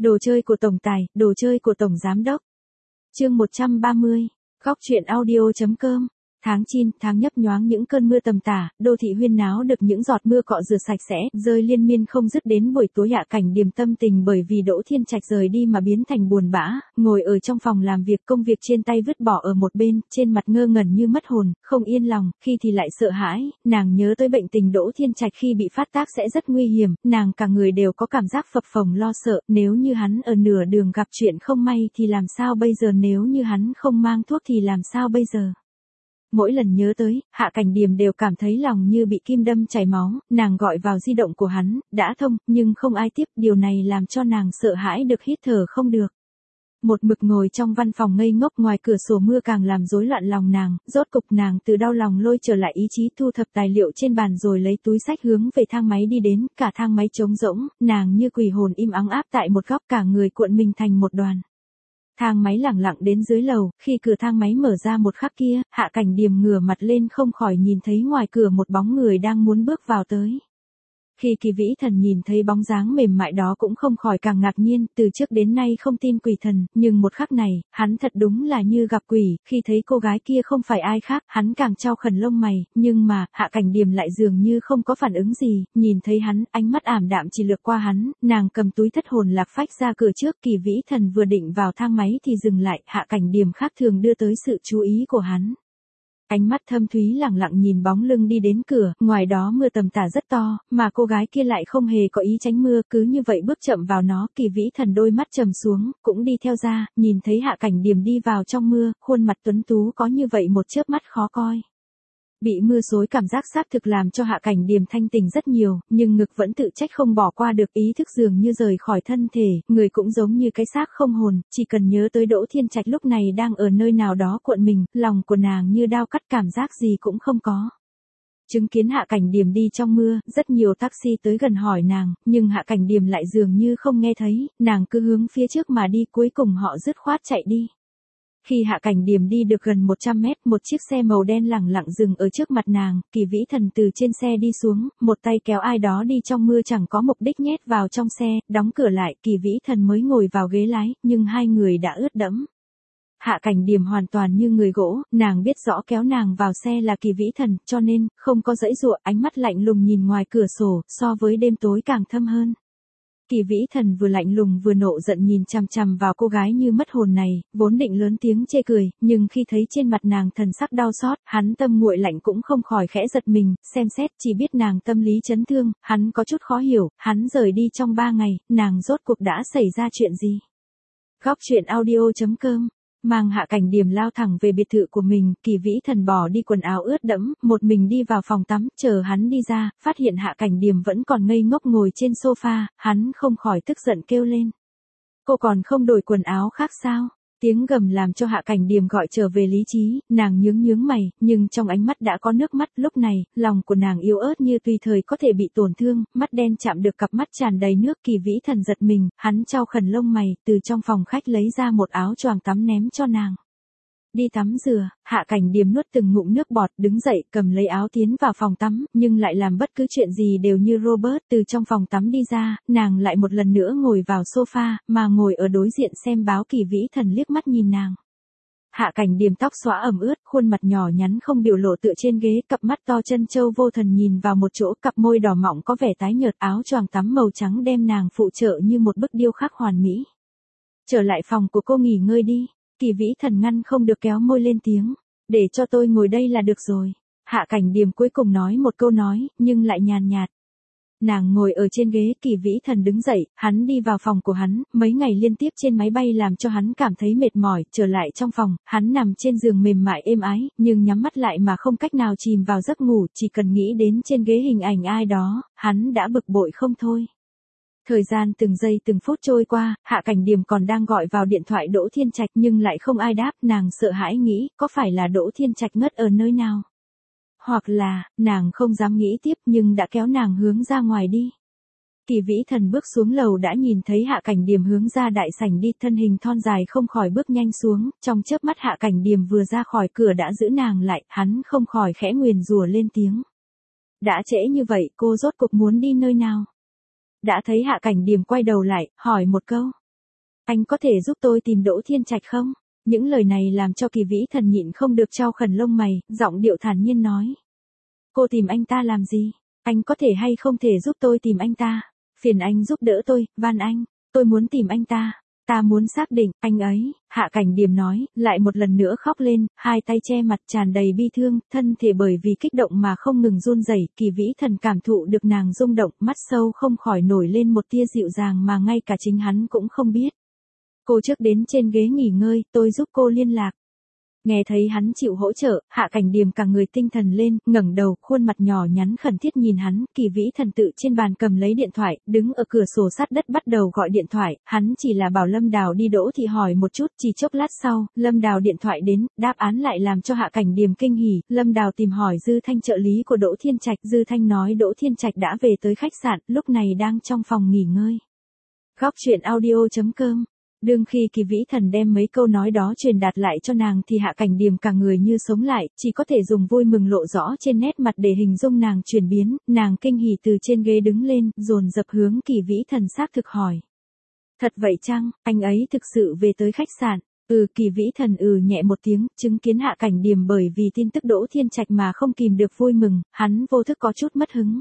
Đồ chơi của tổng tài, đồ chơi của tổng giám đốc. Chương 130, góc truyện audio.com. Tháng 9, tháng nhấp nhoáng những cơn mưa tầm tã, đô thị huyên náo được những giọt mưa cọ rửa sạch sẽ, rơi liên miên không dứt đến buổi tối. Hạ Cảnh Điềm tâm tình bởi vì Đỗ Thiên Trạch rời đi mà biến thành buồn bã, ngồi ở trong phòng làm việc, công việc trên tay vứt bỏ ở một bên, trên mặt ngơ ngẩn như mất hồn, không yên lòng, khi thì lại sợ hãi, nàng nhớ tới bệnh tình Đỗ Thiên Trạch khi bị phát tác sẽ rất nguy hiểm, nàng cả người đều có cảm giác phập phồng lo sợ, nếu như hắn ở nửa đường gặp chuyện không may thì làm sao bây giờ, nếu như hắn không mang thuốc thì làm sao bây giờ. Mỗi lần nhớ tới, Hạ Cảnh Điềm đều cảm thấy lòng như bị kim đâm chảy máu, nàng gọi vào di động của hắn, đã thông, nhưng không ai tiếp, điều này làm cho nàng sợ hãi được hít thở không được. Một mực ngồi trong văn phòng ngây ngốc, ngoài cửa sổ mưa càng làm rối loạn lòng nàng, rốt cục nàng từ đau lòng lôi trở lại ý chí, thu thập tài liệu trên bàn rồi lấy túi sách hướng về thang máy đi đến, cả thang máy trống rỗng, nàng như quỷ hồn im ắng áp tại một góc, cả người cuộn mình thành một đoàn. Thang máy lẳng lặng đến dưới lầu, khi cửa thang máy mở ra một khắc kia, Hạ Cảnh Điềm ngửa mặt lên không khỏi nhìn thấy ngoài cửa một bóng người đang muốn bước vào tới. Khi Kỳ Vĩ Thần nhìn thấy bóng dáng mềm mại đó cũng không khỏi càng ngạc nhiên, từ trước đến nay không tin quỷ thần, nhưng một khắc này, hắn thật đúng là như gặp quỷ, khi thấy cô gái kia không phải ai khác, hắn càng trao khẩn lông mày, nhưng mà, Hạ Cảnh Điềm lại dường như không có phản ứng gì, nhìn thấy hắn, ánh mắt ảm đạm chỉ lướt qua hắn, nàng cầm túi thất hồn lạc phách ra cửa trước, Kỳ Vĩ Thần vừa định vào thang máy thì dừng lại, Hạ Cảnh Điềm khác thường đưa tới sự chú ý của hắn. Ánh mắt thâm thúy lẳng lặng nhìn bóng lưng đi đến cửa, ngoài đó mưa tầm tã rất to, mà cô gái kia lại không hề có ý tránh mưa, cứ như vậy bước chậm vào nó. Kỳ Vĩ Thần đôi mắt trầm xuống, cũng đi theo ra, nhìn thấy Hạ Cảnh Điềm đi vào trong mưa, khuôn mặt tuấn tú có như vậy một chớp mắt khó coi. Bị mưa xối cảm giác xác thực làm cho Hạ Cảnh Điềm thanh tỉnh rất nhiều, nhưng ngực vẫn tự trách không bỏ qua được, ý thức dường như rời khỏi thân thể, người cũng giống như cái xác không hồn, chỉ cần nhớ tới Đỗ Thiên Trạch lúc này đang ở nơi nào đó cuộn mình, lòng của nàng như đao cắt, cảm giác gì cũng không có. Chứng kiến Hạ Cảnh Điềm đi trong mưa, rất nhiều taxi tới gần hỏi nàng, nhưng Hạ Cảnh Điềm lại dường như không nghe thấy, nàng cứ hướng phía trước mà đi, cuối cùng họ dứt khoát chạy đi. Khi Hạ Cảnh Điềm đi được gần 100 mét, một chiếc xe màu đen lẳng lặng dừng ở trước mặt nàng, Kỳ Vĩ Thần từ trên xe đi xuống, một tay kéo ai đó đi trong mưa chẳng có mục đích nhét vào trong xe, đóng cửa lại, Kỳ Vĩ Thần mới ngồi vào ghế lái, nhưng hai người đã ướt đẫm. Hạ Cảnh Điềm hoàn toàn như người gỗ, nàng biết rõ kéo nàng vào xe là Kỳ Vĩ Thần, cho nên, không có giãy giụa, ánh mắt lạnh lùng nhìn ngoài cửa sổ, so với đêm tối càng thâm hơn. Kỳ Vĩ Thần vừa lạnh lùng vừa nộ giận nhìn chằm chằm vào cô gái như mất hồn này, vốn định lớn tiếng chê cười, nhưng khi thấy trên mặt nàng thần sắc đau xót, hắn tâm nguội lạnh cũng không khỏi khẽ giật mình, xem xét chỉ biết nàng tâm lý chấn thương, hắn có chút khó hiểu, hắn rời đi trong 3 ngày, nàng rốt cuộc đã xảy ra chuyện gì? Góc truyện audio.com. Mang Hạ Cảnh Điềm lao thẳng về biệt thự của mình, Kỳ Vĩ Thần bỏ đi quần áo ướt đẫm, một mình đi vào phòng tắm, chờ hắn đi ra, phát hiện Hạ Cảnh Điềm vẫn còn ngây ngốc ngồi trên sofa, hắn không khỏi tức giận kêu lên. Cô còn không đổi quần áo khác sao? Tiếng gầm làm cho Hạ Cảnh Điềm gọi trở về lý trí, nàng nhướng mày, nhưng trong ánh mắt đã có nước mắt, lúc này, lòng của nàng yếu ớt như tùy thời có thể bị tổn thương, mắt đen chạm được cặp mắt tràn đầy nước. Kỳ Vĩ Thần giật mình, hắn trao khẩn lông mày, từ trong phòng khách lấy ra một áo choàng tắm ném cho nàng. Đi tắm rửa, Hạ Cảnh Điềm nuốt từng ngụm nước bọt, đứng dậy, cầm lấy áo tiến vào phòng tắm, nhưng lại làm bất cứ chuyện gì đều như Robert. Từ trong phòng tắm đi ra, nàng lại một lần nữa ngồi vào sofa, mà ngồi ở đối diện xem báo. Kỳ Vĩ Thần liếc mắt nhìn nàng. Hạ Cảnh Điềm tóc xõa ẩm ướt, khuôn mặt nhỏ nhắn không biểu lộ tựa trên ghế, cặp mắt to chân châu vô thần nhìn vào một chỗ, cặp môi đỏ mọng có vẻ tái nhợt, áo choàng tắm màu trắng đem nàng phụ trợ như một bức điêu khắc hoàn mỹ. Trở lại phòng của cô nghỉ ngơi đi. Kỳ Vĩ Thần ngăn không được kéo môi lên tiếng, để cho tôi ngồi đây là được rồi. Hạ Cảnh Điềm cuối cùng nói một câu nói, nhưng lại nhàn nhạt. Nàng ngồi ở trên ghế, Kỳ Vĩ Thần đứng dậy, hắn đi vào phòng của hắn, mấy ngày liên tiếp trên máy bay làm cho hắn cảm thấy mệt mỏi, trở lại trong phòng, hắn nằm trên giường mềm mại êm ái, nhưng nhắm mắt lại mà không cách nào chìm vào giấc ngủ, chỉ cần nghĩ đến trên ghế hình ảnh ai đó, hắn đã bực bội không thôi. Thời gian từng giây từng phút trôi qua, Hạ Cảnh Điềm còn đang gọi vào điện thoại Đỗ Thiên Trạch nhưng lại không ai đáp, nàng sợ hãi nghĩ, có phải là Đỗ Thiên Trạch ngất ở nơi nào? Hoặc là, nàng không dám nghĩ tiếp nhưng đã kéo nàng hướng ra ngoài đi. Kỳ Vĩ Thần bước xuống lầu đã nhìn thấy Hạ Cảnh Điềm hướng ra đại sảnh đi, thân hình thon dài không khỏi bước nhanh xuống, trong chớp mắt Hạ Cảnh Điềm vừa ra khỏi cửa đã giữ nàng lại, hắn không khỏi khẽ nguyền rủa lên tiếng. Đã trễ như vậy, cô rốt cuộc muốn đi nơi nào? Đã thấy Hạ Cảnh Điềm quay đầu lại, hỏi một câu. Anh có thể giúp tôi tìm Đỗ Thiên Trạch không? Những lời này làm cho Kỳ Vĩ Thần nhịn không được chau khẩn lông mày, giọng điệu thản nhiên nói. Cô tìm anh ta làm gì? Anh có thể hay không thể giúp tôi tìm anh ta? Phiền anh giúp đỡ tôi, van anh. Tôi muốn tìm anh ta. Ta muốn xác định, anh ấy, Hạ Cảnh Điềm nói, lại một lần nữa khóc lên, hai tay che mặt tràn đầy bi thương, thân thể bởi vì kích động mà không ngừng run rẩy. Kỳ Vĩ Thần cảm thụ được nàng rung động, mắt sâu không khỏi nổi lên một tia dịu dàng mà ngay cả chính hắn cũng không biết. Cô trước đến trên ghế nghỉ ngơi, tôi giúp cô liên lạc. Nghe thấy hắn chịu hỗ trợ, Hạ Cảnh Điềm cả người tinh thần lên, ngẩng đầu, khuôn mặt nhỏ nhắn khẩn thiết nhìn hắn. Kỳ Vĩ Thần tự trên bàn cầm lấy điện thoại, đứng ở cửa sổ sát đất bắt đầu gọi điện thoại. Hắn chỉ là bảo Lâm Đào đi Đỗ thị hỏi một chút. Chỉ chốc lát sau, Lâm Đào điện thoại đến, đáp án lại làm cho Hạ Cảnh Điềm kinh hỉ. Lâm Đào tìm hỏi Dư Thanh trợ lý của Đỗ Thiên Trạch. Dư Thanh nói Đỗ Thiên Trạch đã về tới khách sạn, lúc này đang trong phòng nghỉ ngơi. Góc truyện audio.com. Đương khi Kỳ Vĩ Thần đem mấy câu nói đó truyền đạt lại cho nàng thì Hạ Cảnh Điềm cả người như sống lại, chỉ có thể dùng vui mừng lộ rõ trên nét mặt để hình dung nàng chuyển biến. Nàng kinh hỉ từ trên ghế đứng lên, dồn dập hướng Kỳ Vĩ Thần xác thực hỏi. Thật vậy chăng, anh ấy thực sự về tới khách sạn? Kỳ Vĩ Thần nhẹ một tiếng, chứng kiến Hạ Cảnh Điềm bởi vì tin tức Đỗ Thiên Trạch mà không kìm được vui mừng, hắn vô thức có chút mất hứng.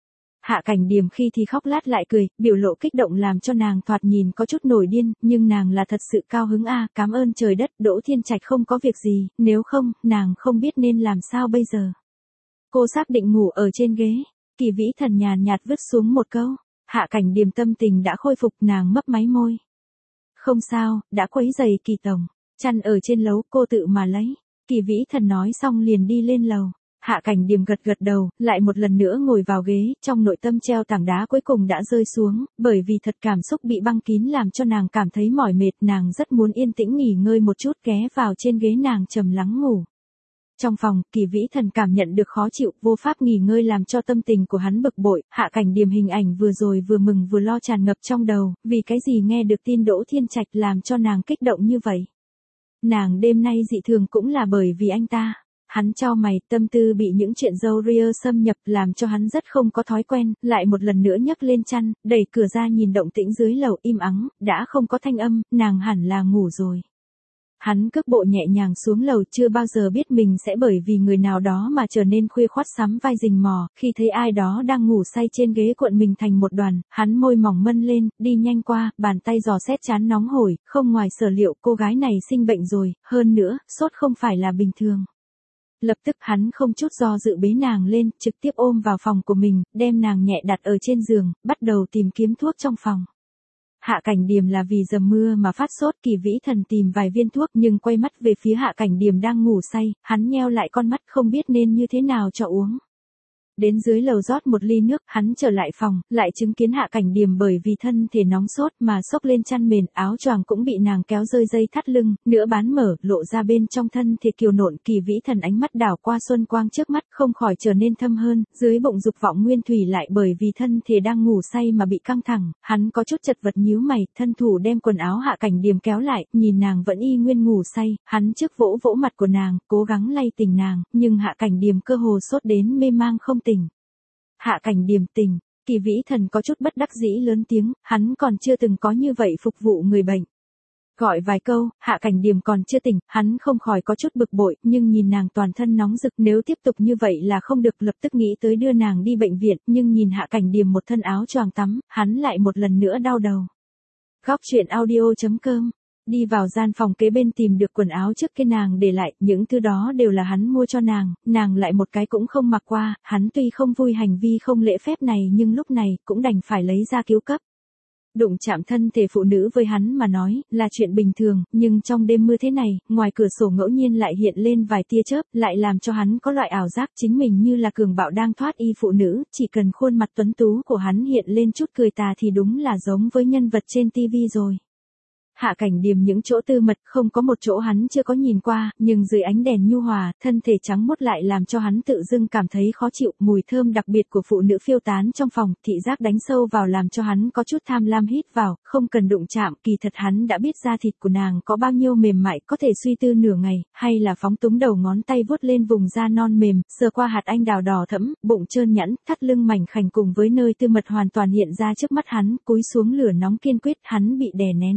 Hạ Cảnh Điềm khi thì khóc lát lại cười, biểu lộ kích động làm cho nàng thoạt nhìn có chút nổi điên, nhưng nàng là thật sự cao hứng cảm ơn trời đất, Đỗ Thiên Trạch không có việc gì, nếu không, nàng không biết nên làm sao bây giờ. Cô xác định ngủ ở trên ghế, Kỳ Vĩ Thần nhàn nhạt vứt xuống một câu. Hạ Cảnh Điềm tâm tình đã khôi phục, nàng mấp máy môi. Không sao, đã quấy giày Kỳ tổng, chăn ở trên lấu cô tự mà lấy. Kỳ Vĩ Thần nói xong liền đi lên lầu. Hạ Cảnh Điềm gật gật đầu, lại một lần nữa ngồi vào ghế, trong nội tâm treo tảng đá cuối cùng đã rơi xuống, bởi vì thật cảm xúc bị băng kín làm cho nàng cảm thấy mỏi mệt, nàng rất muốn yên tĩnh nghỉ ngơi một chút, ghé vào trên ghế nàng trầm lắng ngủ. Trong phòng, Kỳ Vĩ Thần cảm nhận được khó chịu, vô pháp nghỉ ngơi làm cho tâm tình của hắn bực bội. Hạ Cảnh Điềm hình ảnh vừa rồi vừa mừng vừa lo tràn ngập trong đầu, vì cái gì nghe được tin Đỗ Thiên Trạch làm cho nàng kích động như vậy. Nàng đêm nay dị thường cũng là bởi vì anh ta. Hắn chau mày, tâm tư bị những chuyện râu ria xâm nhập làm cho hắn rất không có thói quen, lại một lần nữa nhấc lên chăn, đẩy cửa ra nhìn động tĩnh dưới lầu im ắng, đã không có thanh âm, nàng hẳn là ngủ rồi. Hắn cước bộ nhẹ nhàng xuống lầu, chưa bao giờ biết mình sẽ bởi vì người nào đó mà trở nên khuya khoắt sắm vai rình mò, khi thấy ai đó đang ngủ say trên ghế cuộn mình thành một đoàn, hắn môi mỏng mân lên, đi nhanh qua, bàn tay dò xét trán nóng hổi, không ngoài sở liệu cô gái này sinh bệnh rồi, hơn nữa, sốt không phải là bình thường. Lập tức hắn không chút do dự bế nàng lên, trực tiếp ôm vào phòng của mình, đem nàng nhẹ đặt ở trên giường, bắt đầu tìm kiếm thuốc trong phòng. Hạ Cảnh Điềm là vì dầm mưa mà phát sốt, Kỳ Vĩ Thần tìm vài viên thuốc nhưng quay mắt về phía Hạ Cảnh Điềm đang ngủ say, hắn nheo lại con mắt không biết nên như thế nào cho uống. Đến dưới lầu rót một ly nước, hắn trở lại phòng, lại chứng kiến Hạ Cảnh Điềm bởi vì thân thể nóng sốt mà xốc lên chăn mền, áo choàng cũng bị nàng kéo rơi dây thắt lưng, nửa bán mở, lộ ra bên trong thân thể kiều nộn. Kỳ Vĩ Thần ánh mắt đảo qua xuân quang trước mắt, không khỏi trở nên thâm hơn, dưới bụng dục vọng nguyên thủy lại bởi vì thân thể đang ngủ say mà bị căng thẳng, hắn có chút chật vật nhíu mày, thân thủ đem quần áo Hạ Cảnh Điềm kéo lại, nhìn nàng vẫn y nguyên ngủ say, hắn trước vỗ vỗ mặt của nàng, cố gắng lay tỉnh nàng, nhưng Hạ Cảnh Điềm cơ hồ sốt đến mê mang không tỉnh. Hạ Cảnh Điềm tỉnh, Kỳ Vĩ Thần có chút bất đắc dĩ lớn tiếng, hắn còn chưa từng có như vậy phục vụ người bệnh. Gọi vài câu, Hạ Cảnh Điềm còn chưa tỉnh, hắn không khỏi có chút bực bội, nhưng nhìn nàng toàn thân nóng rực, nếu tiếp tục như vậy là không được, lập tức nghĩ tới đưa nàng đi bệnh viện, nhưng nhìn Hạ Cảnh Điềm một thân áo choàng tắm, hắn lại một lần nữa đau đầu. Góc truyện audio.com. Đi vào gian phòng kế bên tìm được quần áo trước kia nàng để lại, những thứ đó đều là hắn mua cho nàng lại một cái cũng không mặc qua, hắn tuy không vui hành vi không lễ phép này nhưng lúc này cũng đành phải lấy ra cứu cấp. Đụng chạm thân thể phụ nữ với hắn mà nói, là chuyện bình thường, nhưng trong đêm mưa thế này, ngoài cửa sổ ngẫu nhiên lại hiện lên vài tia chớp, lại làm cho hắn có loại ảo giác chính mình như là cường bạo đang thoát y phụ nữ, chỉ cần khuôn mặt tuấn tú của hắn hiện lên chút cười tà thì đúng là giống với nhân vật trên tivi rồi. Hạ Cảnh Điềm những chỗ tư mật không có một chỗ hắn chưa có nhìn qua, nhưng dưới ánh đèn nhu hòa, thân thể trắng muốt lại làm cho hắn tự dưng cảm thấy khó chịu, mùi thơm đặc biệt của phụ nữ phiêu tán trong phòng, thị giác đánh sâu vào làm cho hắn có chút tham lam hít vào, không cần đụng chạm, kỳ thật hắn đã biết da thịt của nàng có bao nhiêu mềm mại, có thể suy tư nửa ngày, hay là phóng túng đầu ngón tay vuốt lên vùng da non mềm, sờ qua hạt anh đào đỏ thẫm, bụng trơn nhẵn, thắt lưng mảnh khảnh cùng với nơi tư mật hoàn toàn hiện ra trước mắt hắn, cúi xuống lửa nóng kiên quyết, hắn bị đè nén rất khó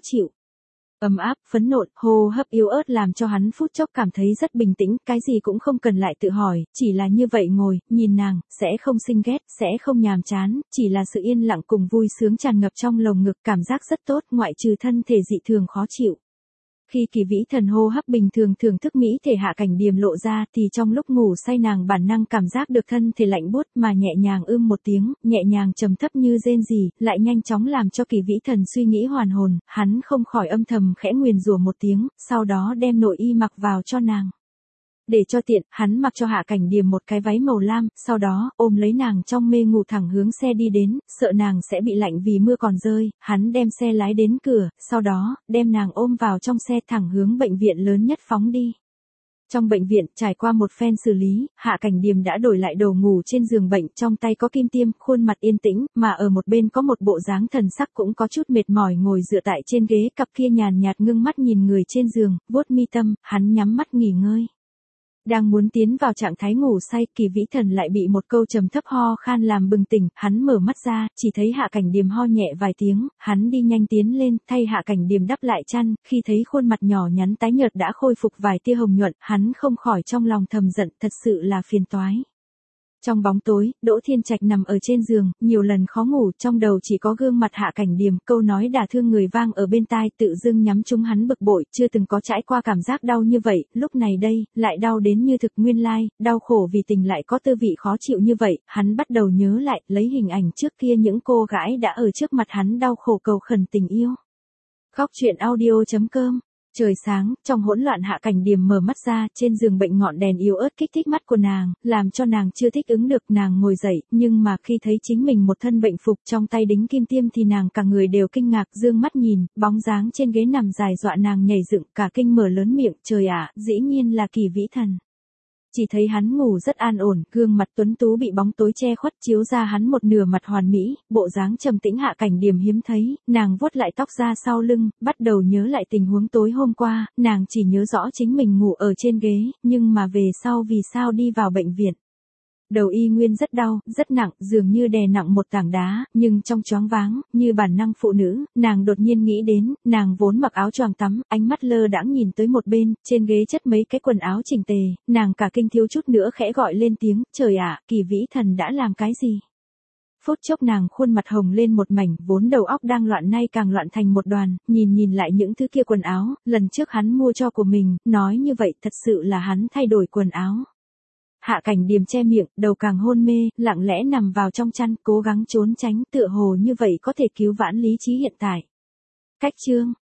chịu. Ấm áp, phẫn nộ, hô hấp yếu ớt làm cho hắn phút chốc cảm thấy rất bình tĩnh, cái gì cũng không cần lại tự hỏi, chỉ là như vậy ngồi, nhìn nàng, sẽ không sinh ghét, sẽ không nhàm chán, chỉ là sự yên lặng cùng vui sướng tràn ngập trong lồng ngực, cảm giác rất tốt, ngoại trừ thân thể dị thường khó chịu. Khi Kỳ Vĩ Thần hô hấp bình thường thưởng thức mỹ thể Hạ Cảnh Điềm lộ ra thì trong lúc ngủ say nàng bản năng cảm giác được thân thể lạnh buốt mà nhẹ nhàng một tiếng, nhẹ nhàng trầm thấp như rên rỉ, lại nhanh chóng làm cho Kỳ Vĩ Thần suy nghĩ hoàn hồn, hắn không khỏi âm thầm khẽ nguyền rủa một tiếng, sau đó đem nội y mặc vào cho nàng. Để cho tiện, hắn mặc cho Hạ Cảnh Điềm một cái váy màu lam, sau đó, ôm lấy nàng trong mê ngủ thẳng hướng xe đi đến, sợ nàng sẽ bị lạnh vì mưa còn rơi, hắn đem xe lái đến cửa, sau đó, đem nàng ôm vào trong xe thẳng hướng bệnh viện lớn nhất phóng đi. Trong bệnh viện, trải qua một phen xử lý, Hạ Cảnh Điềm đã đổi lại đồ ngủ trên giường bệnh, trong tay có kim tiêm, khuôn mặt yên tĩnh, mà ở một bên có một bộ dáng thần sắc cũng có chút mệt mỏi ngồi dựa tại trên ghế, cặp kia nhàn nhạt ngưng mắt nhìn người trên giường, vuốt mi tâm, hắn nhắm mắt nghỉ ngơi. Đang muốn tiến vào trạng thái ngủ say, Kỳ Vĩ Thần lại bị một câu trầm thấp ho khan làm bừng tỉnh, hắn mở mắt ra, chỉ thấy Hạ Cảnh Điềm ho nhẹ vài tiếng, hắn đi nhanh tiến lên, thay Hạ Cảnh Điềm đắp lại chăn, khi thấy khuôn mặt nhỏ nhắn tái nhợt đã khôi phục vài tia hồng nhuận, hắn không khỏi trong lòng thầm giận, thật sự là phiền toái. Trong bóng tối, Đỗ Thiên Trạch nằm ở trên giường, nhiều lần khó ngủ, trong đầu chỉ có gương mặt Hạ Cảnh Điềm, câu nói đả thương người vang ở bên tai, tự dưng nhắm trúng hắn bực bội, chưa từng có trải qua cảm giác đau như vậy, lúc này đây, lại đau đến như thực nguyên lai, đau khổ vì tình lại có tư vị khó chịu như vậy, hắn bắt đầu nhớ lại, lấy hình ảnh trước kia những cô gái đã ở trước mặt hắn đau khổ cầu khẩn tình yêu. Khóc chuyện audio.com. Trời sáng, trong hỗn loạn Hạ Cảnh Điềm mở mắt ra, trên giường bệnh ngọn đèn yếu ớt kích thích mắt của nàng, làm cho nàng chưa thích ứng được, nàng ngồi dậy, nhưng mà khi thấy chính mình một thân bệnh phục trong tay đính kim tiêm thì nàng cả người đều kinh ngạc, dương mắt nhìn, bóng dáng trên ghế nằm dài dọa nàng nhảy dựng, cả kinh mở lớn miệng, trời ạ, dĩ nhiên là Kỳ Vĩ Thần. Chỉ thấy hắn ngủ rất an ổn, gương mặt tuấn tú bị bóng tối che khuất chiếu ra hắn một nửa mặt hoàn mỹ, bộ dáng trầm tĩnh Hạ Cảnh Điềm hiếm thấy, nàng vuốt lại tóc ra sau lưng, bắt đầu nhớ lại tình huống tối hôm qua, nàng chỉ nhớ rõ chính mình ngủ ở trên ghế, nhưng mà về sau vì sao đi vào bệnh viện. Đầu y nguyên rất đau, rất nặng, dường như đè nặng một tảng đá, nhưng trong choáng váng, như bản năng phụ nữ, nàng đột nhiên nghĩ đến, nàng vốn mặc áo choàng tắm, ánh mắt lơ đãng nhìn tới một bên, trên ghế chất mấy cái quần áo chỉnh tề, nàng cả kinh thiếu chút nữa khẽ gọi lên tiếng, trời ạ, Kỳ Vĩ Thần đã làm cái gì? Phút chốc nàng khuôn mặt hồng lên một mảnh, vốn đầu óc đang loạn nay càng loạn thành một đoàn, nhìn lại những thứ kia quần áo, lần trước hắn mua cho của mình, nói như vậy thật sự là hắn thay đổi quần áo. Hạ Cảnh Điềm che miệng, đầu càng hôn mê, lặng lẽ nằm vào trong chăn, cố gắng trốn tránh, tựa hồ như vậy có thể cứu vãn lý trí hiện tại. Cách chương